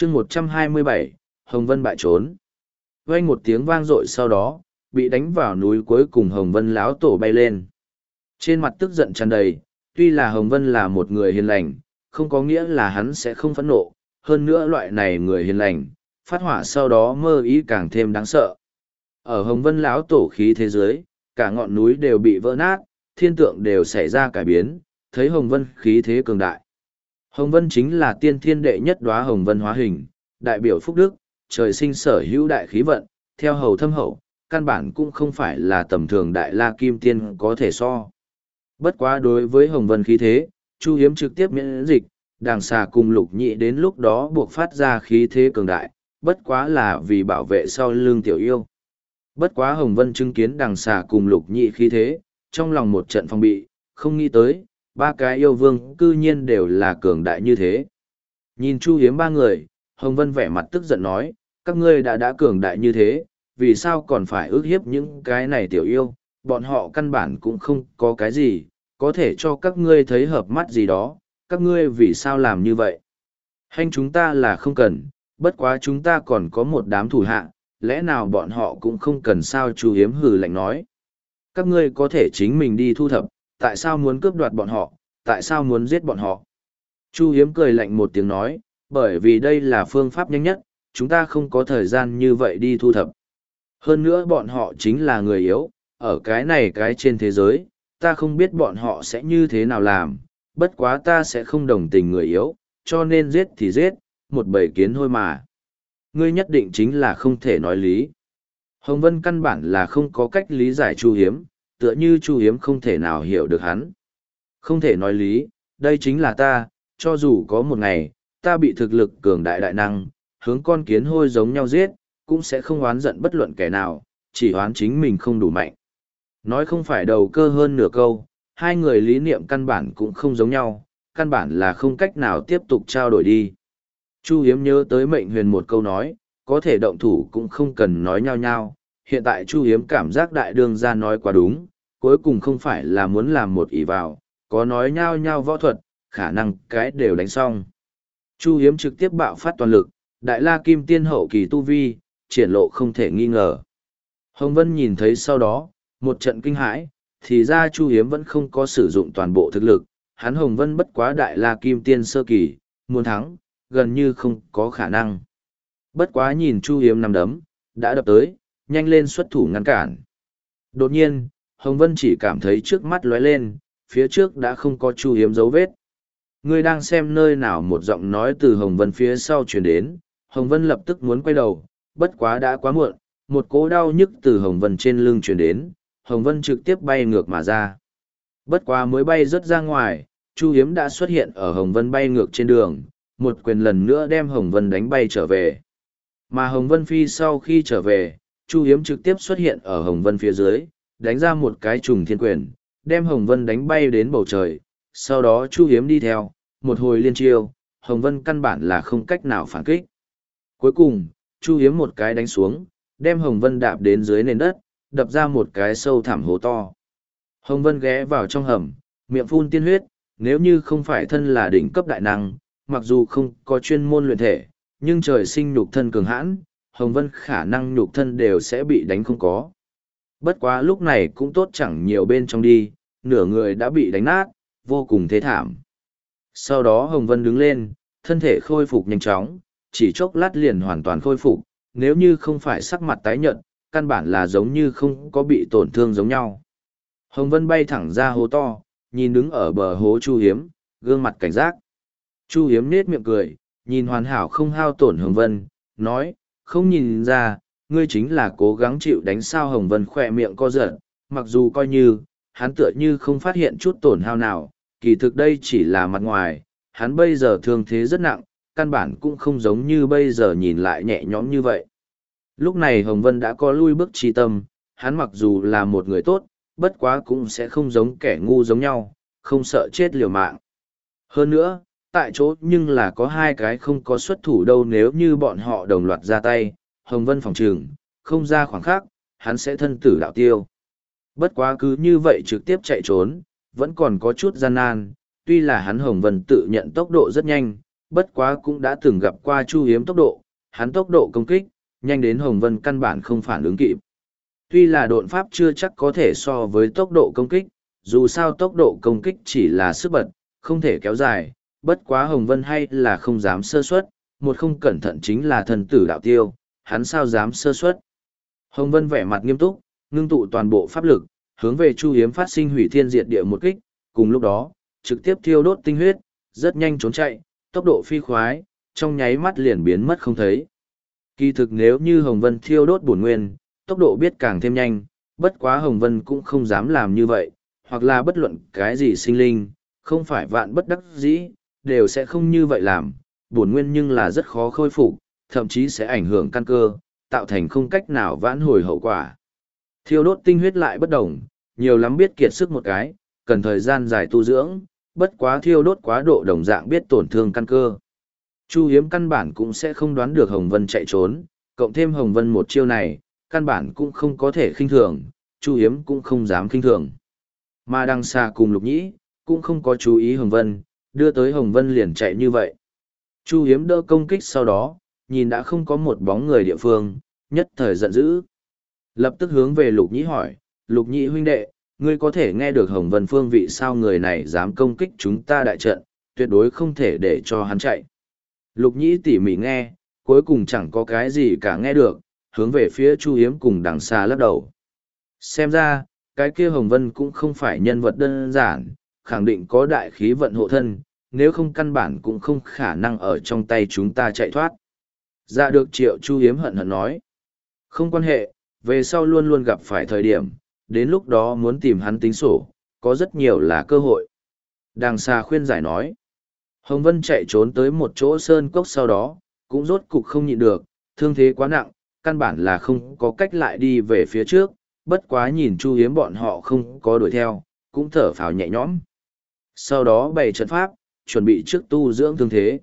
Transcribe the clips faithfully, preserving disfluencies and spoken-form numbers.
chương một trăm hai mươi bảy, Hồng Vân bại trốn. Vang một tiếng vang dội sau đó, bị đánh vào núi cuối cùng Hồng Vân lão tổ bay lên. Trên mặt tức giận tràn đầy, tuy là Hồng Vân là một người hiền lành, không có nghĩa là hắn sẽ không phẫn nộ, hơn nữa loại này người hiền lành, phát hỏa sau đó mơ ý càng thêm đáng sợ. Ở Hồng Vân lão tổ khí thế giới, cả ngọn núi đều bị vỡ nát, thiên tượng đều xảy ra cải biến, thấy Hồng Vân khí thế cường đại. Hồng Vân chính là tiên thiên đệ nhất đóa Hồng Vân hóa hình, đại biểu phúc đức, trời sinh sở hữu đại khí vận, theo hầu thâm hậu, căn bản cũng không phải là tầm thường đại la kim tiên có thể so. Bất quá đối với Hồng Vân khí thế, Chu Hiếm trực tiếp miễn dịch, đàng xà cùng lục nhị đến lúc đó buộc phát ra khí thế cường đại, bất quá là vì bảo vệ sau lưng tiểu yêu. Bất quá Hồng Vân chứng kiến đàng xà cùng lục nhị khí thế, trong lòng một trận phong bị, không nghĩ tới, ba cái yêu vương cư nhiên đều là cường đại như thế. Nhìn Chu Hiếm ba người, Hồng Vân vẻ mặt tức giận nói, các ngươi đã đã cường đại như thế, vì sao còn phải ước hiếp những cái này tiểu yêu, bọn họ căn bản cũng không có cái gì, có thể cho các ngươi thấy hợp mắt gì đó, các ngươi vì sao làm như vậy. Hành chúng ta là không cần, bất quá chúng ta còn có một đám thủ hạ, lẽ nào bọn họ cũng không cần sao. Chu Hiếm hừ lạnh nói. Các ngươi có thể chính mình đi thu thập, tại sao muốn cướp đoạt bọn họ, tại sao muốn giết bọn họ. Chu Hiếm cười lạnh một tiếng nói, bởi vì đây là phương pháp nhanh nhất, chúng ta không có thời gian như vậy đi thu thập. Hơn nữa bọn họ chính là người yếu, ở cái này cái trên thế giới, ta không biết bọn họ sẽ như thế nào làm, bất quá ta sẽ không đồng tình người yếu, cho nên giết thì giết, một bầy kiến thôi mà. Ngươi nhất định chính là không thể nói lý. Hồng Vân căn bản là không có cách lý giải Chu Hiếm, tựa như Chu Hiếm không thể nào hiểu được hắn. Không thể nói lý, đây chính là ta, cho dù có một ngày, ta bị thực lực cường đại đại năng, hướng con kiến hôi giống nhau giết, cũng sẽ không oán giận bất luận kẻ nào, chỉ oán chính mình không đủ mạnh. Nói không phải đầu cơ hơn nửa câu, hai người lý niệm căn bản cũng không giống nhau, căn bản là không cách nào tiếp tục trao đổi đi. Chu Hiếm nhớ tới Mệnh Huyền một câu nói, có thể động thủ cũng không cần nói nhau nhau. Hiện tại Chu Hiếm cảm giác đại đương gia nói quá đúng, cuối cùng không phải là muốn làm một ý vào, có nói nhau nhau võ thuật, khả năng cái đều đánh xong. Chu Hiếm trực tiếp bạo phát toàn lực, đại la kim tiên hậu kỳ tu vi, triển lộ không thể nghi ngờ. Hồng Vân nhìn thấy sau đó, một trận kinh hãi, thì ra Chu Hiếm vẫn không có sử dụng toàn bộ thực lực, hắn Hồng Vân bất quá đại la kim tiên sơ kỳ, muốn thắng, gần như không có khả năng. Bất quá nhìn Chu Hiếm nằm đấm, đã đập tới, nhanh lên xuất thủ ngăn cản. Đột nhiên, Hồng Vân chỉ cảm thấy trước mắt lóe lên, phía trước đã không có Chu Hiếm dấu vết. Ngươi đang xem nơi nào, một giọng nói từ Hồng Vân phía sau truyền đến, Hồng Vân lập tức muốn quay đầu, bất quá đã quá muộn, một cỗ đau nhức từ Hồng Vân trên lưng truyền đến, Hồng Vân trực tiếp bay ngược mà ra. Bất quá mới bay rất ra ngoài, Chu Hiếm đã xuất hiện ở Hồng Vân bay ngược trên đường, một quyền lần nữa đem Hồng Vân đánh bay trở về. Mà Hồng Vân phi sau khi trở về, Chu Hiếm trực tiếp xuất hiện ở Hồng Vân phía dưới, đánh ra một cái trùng thiên quyền, đem Hồng Vân đánh bay đến bầu trời. Sau đó Chu Hiếm đi theo, một hồi liên chiêu, Hồng Vân căn bản là không cách nào phản kích. Cuối cùng, Chu Hiếm một cái đánh xuống, đem Hồng Vân đạp đến dưới nền đất, đập ra một cái sâu thẳm hố to. Hồng Vân ghé vào trong hầm, miệng phun tiên huyết, nếu như không phải thân là đỉnh cấp đại năng, mặc dù không có chuyên môn luyện thể, nhưng trời sinh nhục thân cường hãn, Hồng Vân khả năng nhục thân đều sẽ bị đánh không có. Bất quá lúc này cũng tốt chẳng nhiều bên trong đi, nửa người đã bị đánh nát, vô cùng thế thảm. Sau đó Hồng Vân đứng lên, thân thể khôi phục nhanh chóng, chỉ chốc lát liền hoàn toàn khôi phục, nếu như không phải sắc mặt tái nhợt, căn bản là giống như không có bị tổn thương giống nhau. Hồng Vân bay thẳng ra hố to, nhìn đứng ở bờ hố Chu Hiếm, gương mặt cảnh giác. Chu Hiếm nết miệng cười, nhìn hoàn hảo không hao tổn Hồng Vân, nói, không nhìn ra, ngươi chính là cố gắng chịu đánh sao. Hồng Vân khỏe miệng co giật, mặc dù coi như, hắn tựa như không phát hiện chút tổn hao nào, kỳ thực đây chỉ là mặt ngoài, hắn bây giờ thương thế rất nặng, căn bản cũng không giống như bây giờ nhìn lại nhẹ nhõm như vậy. Lúc này Hồng Vân đã có lui bước chi tâm, hắn mặc dù là một người tốt, bất quá cũng sẽ không giống kẻ ngu giống nhau, không sợ chết liều mạng. Hơn nữa, tại chỗ nhưng là có hai cái không có xuất thủ đâu, nếu như bọn họ đồng loạt ra tay, Hồng Vân phòng trừng, không ra khoảng khắc, hắn sẽ thân tử đạo tiêu. Bất quá cứ như vậy trực tiếp chạy trốn, vẫn còn có chút gian nan, tuy là hắn Hồng Vân tự nhận tốc độ rất nhanh, bất quá cũng đã từng gặp qua Chu Hiếm tốc độ, hắn tốc độ công kích, nhanh đến Hồng Vân căn bản không phản ứng kịp. Tuy là độn pháp chưa chắc có thể so với tốc độ công kích, dù sao tốc độ công kích chỉ là sức bật, không thể kéo dài, bất quá Hồng Vân hay là không dám sơ suất, một không cẩn thận chính là thần tử đạo tiêu, hắn sao dám sơ suất. Hồng Vân vẻ mặt nghiêm túc, ngưng tụ toàn bộ pháp lực, hướng về Chu Hiếm phát sinh hủy thiên diệt địa một kích, cùng lúc đó, trực tiếp thiêu đốt tinh huyết, rất nhanh trốn chạy, tốc độ phi khoái, trong nháy mắt liền biến mất không thấy. Kỳ thực nếu như Hồng Vân thiêu đốt bổn nguyên, tốc độ biết càng thêm nhanh, bất quá Hồng Vân cũng không dám làm như vậy, hoặc là bất luận cái gì sinh linh, không phải vạn bất đắc dĩ, đều sẽ không như vậy làm, bổn nguyên nhưng là rất khó khôi phục, thậm chí sẽ ảnh hưởng căn cơ, tạo thành không cách nào vãn hồi hậu quả. Thiêu đốt tinh huyết lại bất đồng, nhiều lắm biết kiệt sức một cái, cần thời gian dài tu dưỡng, bất quá thiêu đốt quá độ đồng dạng biết tổn thương căn cơ. Chu Hiếm căn bản cũng sẽ không đoán được Hồng Vân chạy trốn, cộng thêm Hồng Vân một chiêu này, căn bản cũng không có thể khinh thường, Chu Hiếm cũng không dám khinh thường. Mà đằng xa cùng Lục Nhĩ, cũng không có chú ý Hồng Vân, đưa tới Hồng Vân liền chạy như vậy. Chu Hiếm đỡ công kích sau đó, nhìn đã không có một bóng người địa phương, nhất thời giận dữ. Lập tức hướng về Lục Nhĩ hỏi, Lục Nhĩ huynh đệ, ngươi có thể nghe được Hồng Vân phương vị sao người này dám công kích chúng ta đại trận, tuyệt đối không thể để cho hắn chạy. Lục Nhĩ tỉ mỉ nghe, cuối cùng chẳng có cái gì cả nghe được, hướng về phía Chu Hiếm cùng đằng xa lắc đầu. Xem ra, cái kia Hồng Vân cũng không phải nhân vật đơn giản, khẳng định có đại khí vận hộ thân, nếu không căn bản cũng không khả năng ở trong tay chúng ta chạy thoát. Dạ được Triệu Chu Hiếm hận hận nói. Không quan hệ, về sau luôn luôn gặp phải thời điểm, đến lúc đó muốn tìm hắn tính sổ, có rất nhiều là cơ hội. Đằng xa khuyên giải nói. Hồng Vân chạy trốn tới một chỗ sơn cốc sau đó, cũng rốt cục không nhịn được, thương thế quá nặng, căn bản là không có cách lại đi về phía trước, bất quá nhìn Chu Hiếm bọn họ không có đuổi theo, cũng thở phào nhẹ nhõm. Sau đó bày trận pháp, chuẩn bị trước tu dưỡng thương thế.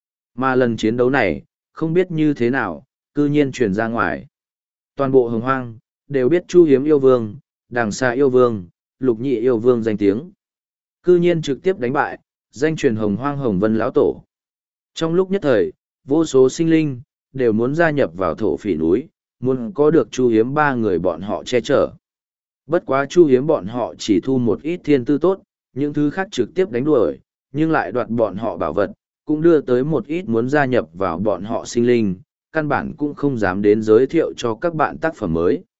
Mà lần chiến đấu này, không biết như thế nào, cư nhiên truyền ra ngoài. Toàn bộ Hồng Hoang, đều biết Chu Hiếm yêu vương, đằng xa yêu vương, Lục Nhĩ yêu vương danh tiếng. Cư nhiên trực tiếp đánh bại, danh truyền Hồng Hoang Hồng Vân lão tổ. Trong lúc nhất thời, vô số sinh linh, đều muốn gia nhập vào thổ phỉ núi, muốn có được Chu Hiếm ba người bọn họ che chở. Bất quá Chu Hiếm bọn họ chỉ thu một ít thiên tư tốt, những thứ khác trực tiếp đánh đuổi, nhưng lại đoạt bọn họ bảo vật, cũng đưa tới một ít muốn gia nhập vào bọn họ sinh linh, căn bản cũng không dám đến giới thiệu cho các bạn tác phẩm mới.